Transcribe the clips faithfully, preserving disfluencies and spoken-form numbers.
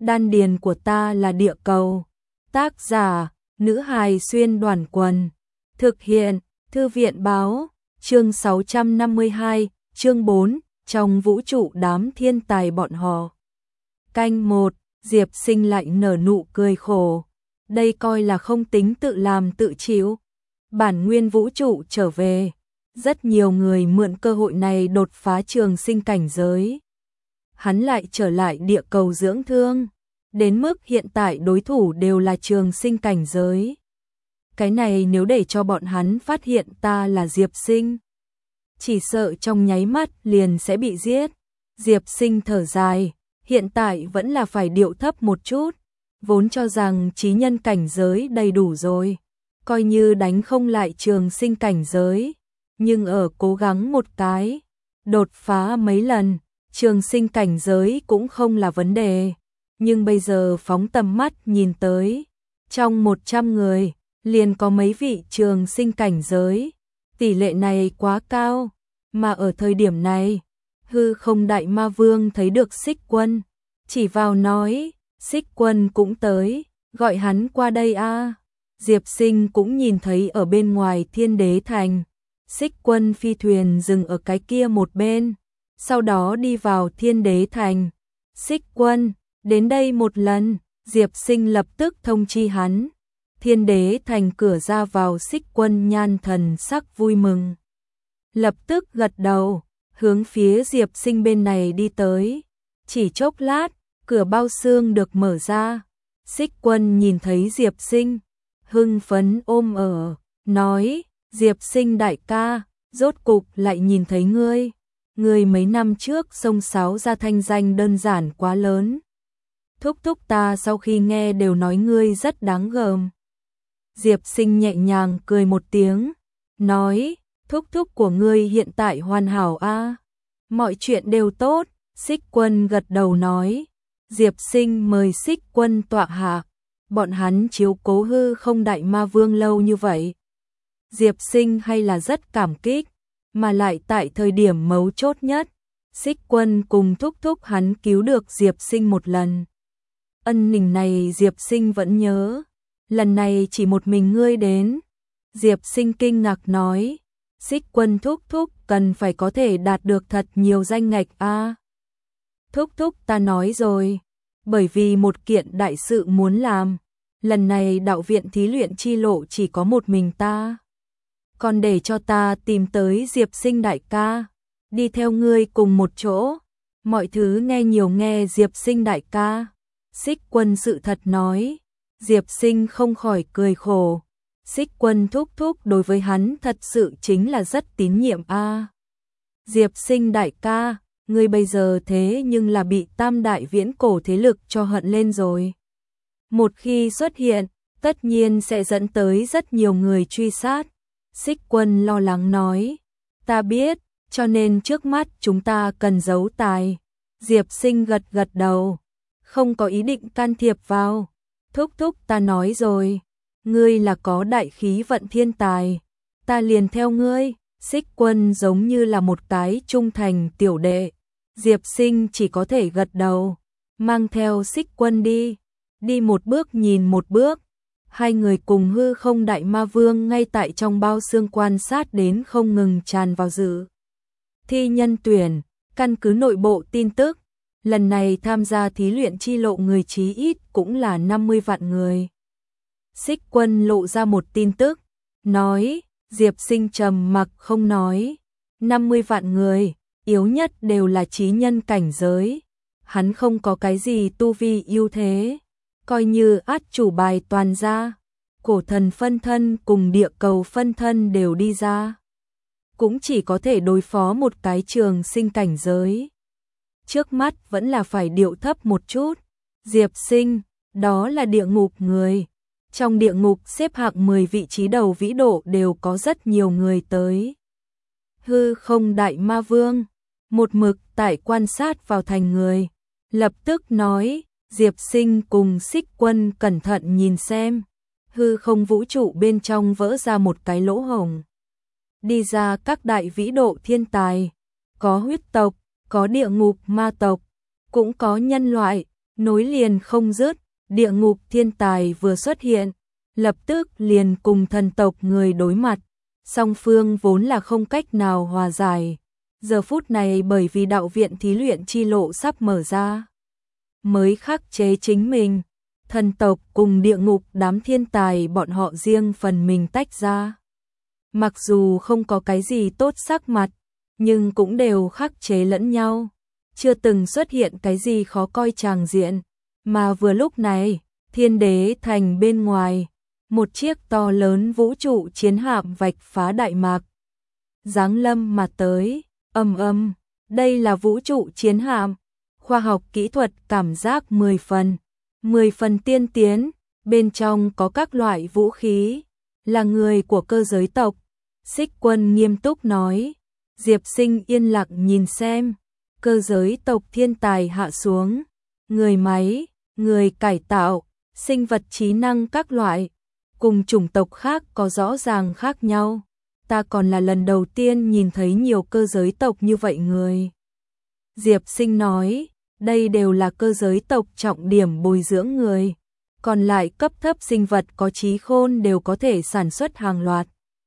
Đan điền của ta là địa cầu. Tác giả, nữ hài xuyên đoàn quần. Thực hiện, thư viện báo, chương sáu trăm năm mươi hai, chương bốn, trong vũ trụ đám thiên tài bọn họ. Canh một, Diệp Sinh lại nở nụ cười khổ. Đây coi là không tính tự làm tự chịu. Bản nguyên vũ trụ trở về. Rất nhiều người mượn cơ hội này đột phá trường sinh cảnh giới. Hắn lại trở lại địa cầu dưỡng thương. Đến mức hiện tại đối thủ đều là trường sinh cảnh giới. Cái này nếu để cho bọn hắn phát hiện ta là Diệp Sinh, chỉ sợ trong nháy mắt liền sẽ bị giết. Diệp Sinh thở dài, hiện tại vẫn là phải điệu thấp một chút. Vốn cho rằng chí nhân cảnh giới đầy đủ rồi, coi như đánh không lại trường sinh cảnh giới, nhưng ở cố gắng một cái, đột phá mấy lần, trường sinh cảnh giới cũng không là vấn đề. Nhưng bây giờ phóng tầm mắt nhìn tới, trong một trăm người, liền có mấy vị trường sinh cảnh giới. Tỷ lệ này quá cao, mà ở thời điểm này, hư không đại ma vương thấy được Xích Quân, chỉ vào nói, Xích Quân cũng tới, gọi hắn qua đây a. Diệp Sinh cũng nhìn thấy ở bên ngoài Thiên Đế Thành, Xích Quân phi thuyền dừng ở cái kia một bên, sau đó đi vào Thiên Đế Thành. Xích Quân, đến đây một lần. Diệp Sinh lập tức thông chi hắn. Thiên Đế Thành cửa ra vào Xích Quân nhan thần sắc vui mừng, lập tức gật đầu, hướng phía Diệp Sinh bên này đi tới. Chỉ chốc lát, cửa bao xương được mở ra. Xích Quân nhìn thấy Diệp Sinh, hưng phấn ôm ở, nói, Diệp Sinh đại ca, rốt cục lại nhìn thấy ngươi. Ngươi mấy năm trước xông xáo ra thanh danh đơn giản quá lớn. Thúc thúc ta sau khi nghe đều nói ngươi rất đáng gờm. Diệp Sinh nhẹ nhàng cười một tiếng, nói, thúc thúc của ngươi hiện tại hoàn hảo a, mọi chuyện đều tốt. Xích Quân gật đầu nói, Diệp Sinh mời Xích Quân tọa hạ, bọn hắn chiếu cố hư không đại ma vương lâu như vậy. Diệp Sinh hay là rất cảm kích, mà lại tại thời điểm mấu chốt nhất, Xích Quân cùng thúc thúc hắn cứu được Diệp Sinh một lần. Ân tình này Diệp Sinh vẫn nhớ. Lần này chỉ một mình ngươi đến. Diệp Sinh kinh ngạc nói, Xích Quân thúc thúc cần phải có thể đạt được thật nhiều danh ngạch a. À, thúc thúc ta nói rồi, bởi vì một kiện đại sự muốn làm, lần này đạo viện thí luyện chi lộ chỉ có một mình ta. Còn để cho ta tìm tới Diệp Sinh đại ca, đi theo ngươi cùng một chỗ. Mọi thứ nghe nhiều nghe Diệp Sinh đại ca. Xích Quân sự thật nói. Diệp Sinh không khỏi cười khổ. Xích Quân thúc thúc đối với hắn thật sự chính là rất tín nhiệm a. À, Diệp Sinh đại ca, ngươi bây giờ thế nhưng là bị tam đại viễn cổ thế lực cho hận lên rồi. Một khi xuất hiện, tất nhiên sẽ dẫn tới rất nhiều người truy sát. Xích Quân lo lắng nói, ta biết, cho nên trước mắt chúng ta cần giấu tài. Diệp Sinh gật gật đầu, không có ý định can thiệp vào. Thúc thúc ta nói rồi, ngươi là có đại khí vận thiên tài, ta liền theo ngươi. Xích Quân giống như là một cái trung thành tiểu đệ. Diệp Sinh chỉ có thể gật đầu, mang theo Xích Quân đi, đi một bước nhìn một bước. Hai người cùng hư không đại ma vương ngay tại trong bao xương quan sát đến không ngừng tràn vào dự thi nhân tuyển. Căn cứ nội bộ tin tức, lần này tham gia thí luyện chi lộ người chí ít cũng là năm mươi vạn người. Xích Quân lộ ra một tin tức, nói, Diệp Sinh trầm mặc không nói, năm mươi vạn người, yếu nhất đều là chí nhân cảnh giới. Hắn không có cái gì tu vi ưu thế, coi như át chủ bài toàn ra, cổ thần phân thân cùng địa cầu phân thân đều đi ra, cũng chỉ có thể đối phó một cái trường sinh cảnh giới. Trước mắt vẫn là phải điệu thấp một chút. Diệp Sinh, đó là địa ngục người. Trong địa ngục xếp hạng mười vị trí đầu vĩ độ đều có rất nhiều người tới. Hư không đại ma vương, một mực tại quan sát vào thành người, lập tức nói, Diệp Sinh cùng Xích Quân cẩn thận nhìn xem. Hư không vũ trụ bên trong vỡ ra một cái lỗ hổng. Đi ra các đại vĩ độ thiên tài, có huyết tộc, có địa ngục ma tộc, cũng có nhân loại, nối liền không dứt, địa ngục thiên tài vừa xuất hiện, lập tức liền cùng thần tộc người đối mặt, song phương vốn là không cách nào hòa giải. Giờ phút này bởi vì đạo viện thí luyện chi lộ sắp mở ra, mới khắc chế chính mình, thần tộc cùng địa ngục đám thiên tài bọn họ riêng phần mình tách ra. Mặc dù không có cái gì tốt sắc mặt, nhưng cũng đều khắc chế lẫn nhau, chưa từng xuất hiện cái gì khó coi tràng diện, mà vừa lúc này, Thiên Đế Thành bên ngoài, một chiếc to lớn vũ trụ chiến hạm vạch phá đại mạc, giáng lâm mà tới, ầm ầm, đây là vũ trụ chiến hạm, khoa học kỹ thuật cảm giác mười phần, mười phần tiên tiến, bên trong có các loại vũ khí, là người của cơ giới tộc. Xích Quân nghiêm túc nói, Diệp Sinh yên lặng nhìn xem, cơ giới tộc thiên tài hạ xuống, người máy, người cải tạo, sinh vật trí năng các loại, cùng chủng tộc khác có rõ ràng khác nhau. Ta còn là lần đầu tiên nhìn thấy nhiều cơ giới tộc như vậy người. Diệp Sinh nói, đây đều là cơ giới tộc trọng điểm bồi dưỡng người, còn lại cấp thấp sinh vật có trí khôn đều có thể sản xuất hàng loạt.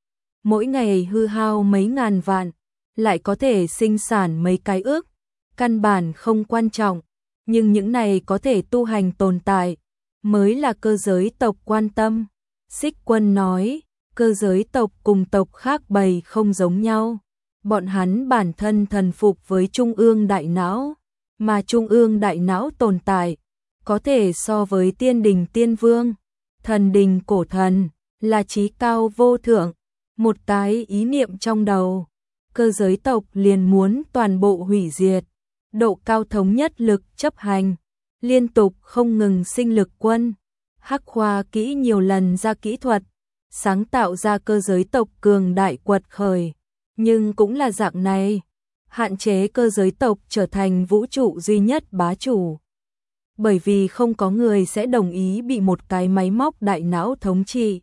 Mỗi ngày hư hao mấy ngàn vạn, lại có thể sinh sản mấy cái ước, căn bản không quan trọng, nhưng những này có thể tu hành tồn tại, mới là cơ giới tộc quan tâm. Xích Quân nói, cơ giới tộc cùng tộc khác bầy không giống nhau, bọn hắn bản thân thần phục với Trung ương đại não, mà Trung ương đại não tồn tại, có thể so với tiên đình tiên vương, thần đình cổ thần, là trí cao vô thượng, một cái ý niệm trong đầu, cơ giới tộc liền muốn toàn bộ hủy diệt, độ cao thống nhất lực chấp hành, liên tục không ngừng sinh lực quân, Hắc Khoa kỹ nhiều lần ra kỹ thuật, sáng tạo ra cơ giới tộc cường đại quật khởi, nhưng cũng là dạng này, hạn chế cơ giới tộc trở thành vũ trụ duy nhất bá chủ. Bởi vì không có người sẽ đồng ý bị một cái máy móc đại não thống trị.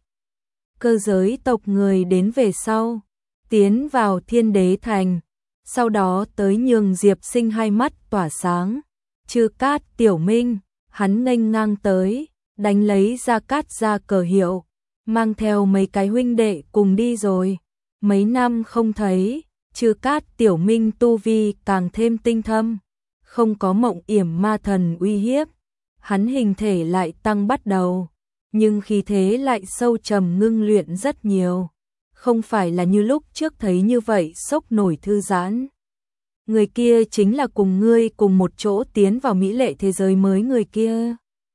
Cơ giới tộc người đến về sau, tiến vào Thiên Đế Thành, sau đó tới nhường Diệp Sinh hai mắt tỏa sáng. Chư Cát Tiểu Minh, hắn nghênh ngang tới, đánh lấy Gia Cát ra cờ hiệu, mang theo mấy cái huynh đệ cùng đi rồi. Mấy năm không thấy, Chư Cát Tiểu Minh tu vi càng thêm tinh thâm, không có Mộng Yểm ma thần uy hiếp, hắn hình thể lại tăng bắt đầu, nhưng khí thế lại sâu trầm ngưng luyện rất nhiều, không phải là như lúc trước thấy như vậy sốc nổi thư giãn. Người kia chính là cùng ngươi cùng một chỗ tiến vào mỹ lệ thế giới mới người kia.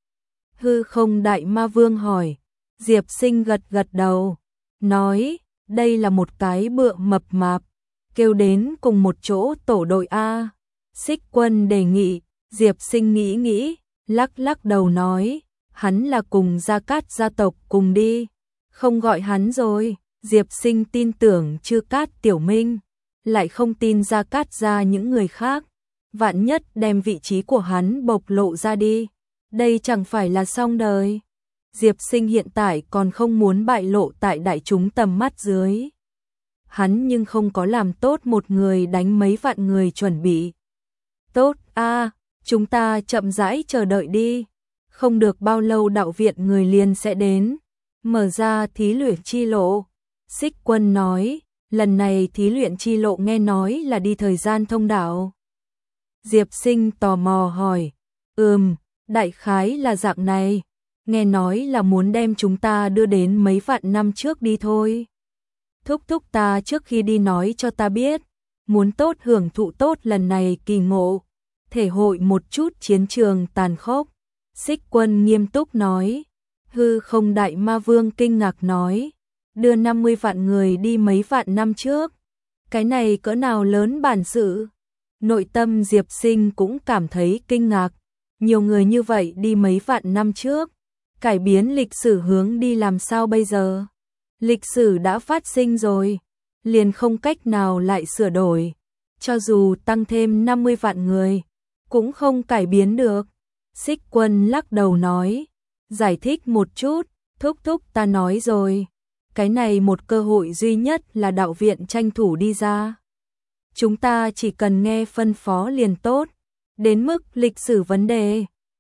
Hư Không Đại Ma Vương hỏi, Diệp Sinh gật gật đầu, nói, đây là một cái bựa mập mạp, kêu đến cùng một chỗ tổ đội A. Xích Quân đề nghị, Diệp Sinh nghĩ nghĩ, lắc lắc đầu nói, hắn là cùng Gia Cát gia tộc cùng đi, không gọi hắn rồi. Diệp Sinh tin tưởng Chư Cát Tiểu Minh, lại không tin Gia Cát gia những người khác, vạn nhất đem vị trí của hắn bộc lộ ra đi, đây chẳng phải là xong đời. Diệp Sinh hiện tại còn không muốn bại lộ tại đại chúng tầm mắt dưới. Hắn nhưng không có làm tốt một người đánh mấy vạn người chuẩn bị. Tốt a, à, chúng ta chậm rãi chờ đợi đi, không được bao lâu đạo viện người liền sẽ đến, mở ra thí luyện chi lộ. Xích Quân nói, lần này thí luyện chi lộ nghe nói là đi thời gian thông đạo. Diệp Sinh tò mò hỏi, ừm, đại khái là dạng này, nghe nói là muốn đem chúng ta đưa đến mấy vạn năm trước đi thôi. Thúc thúc ta trước khi đi nói cho ta biết, muốn tốt hưởng thụ tốt lần này kỳ ngộ, thể hội một chút chiến trường tàn khốc. Xích Quân nghiêm túc nói, Hư Không Đại Ma Vương kinh ngạc nói, đưa năm mươi vạn người đi mấy vạn năm trước, cái này cỡ nào lớn bản sự. Nội tâm Diệp Sinh cũng cảm thấy kinh ngạc, nhiều người như vậy đi mấy vạn năm trước, cải biến lịch sử hướng đi làm sao bây giờ? Lịch sử đã phát sinh rồi, liền không cách nào lại sửa đổi, cho dù tăng thêm năm mươi vạn người, cũng không cải biến được. Xích Quân lắc đầu nói, giải thích một chút, thúc thúc ta nói rồi, cái này một cơ hội duy nhất là đạo viện tranh thủ đi ra. Chúng ta chỉ cần nghe phân phó liền tốt, đến mức lịch sử vấn đề,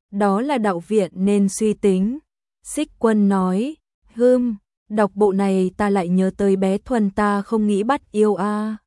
đó là đạo viện nên suy tính. Xích Quân nói, hưm, đọc bộ này ta lại nhớ tới bé Thuần ta không nghĩ bắt yêu a.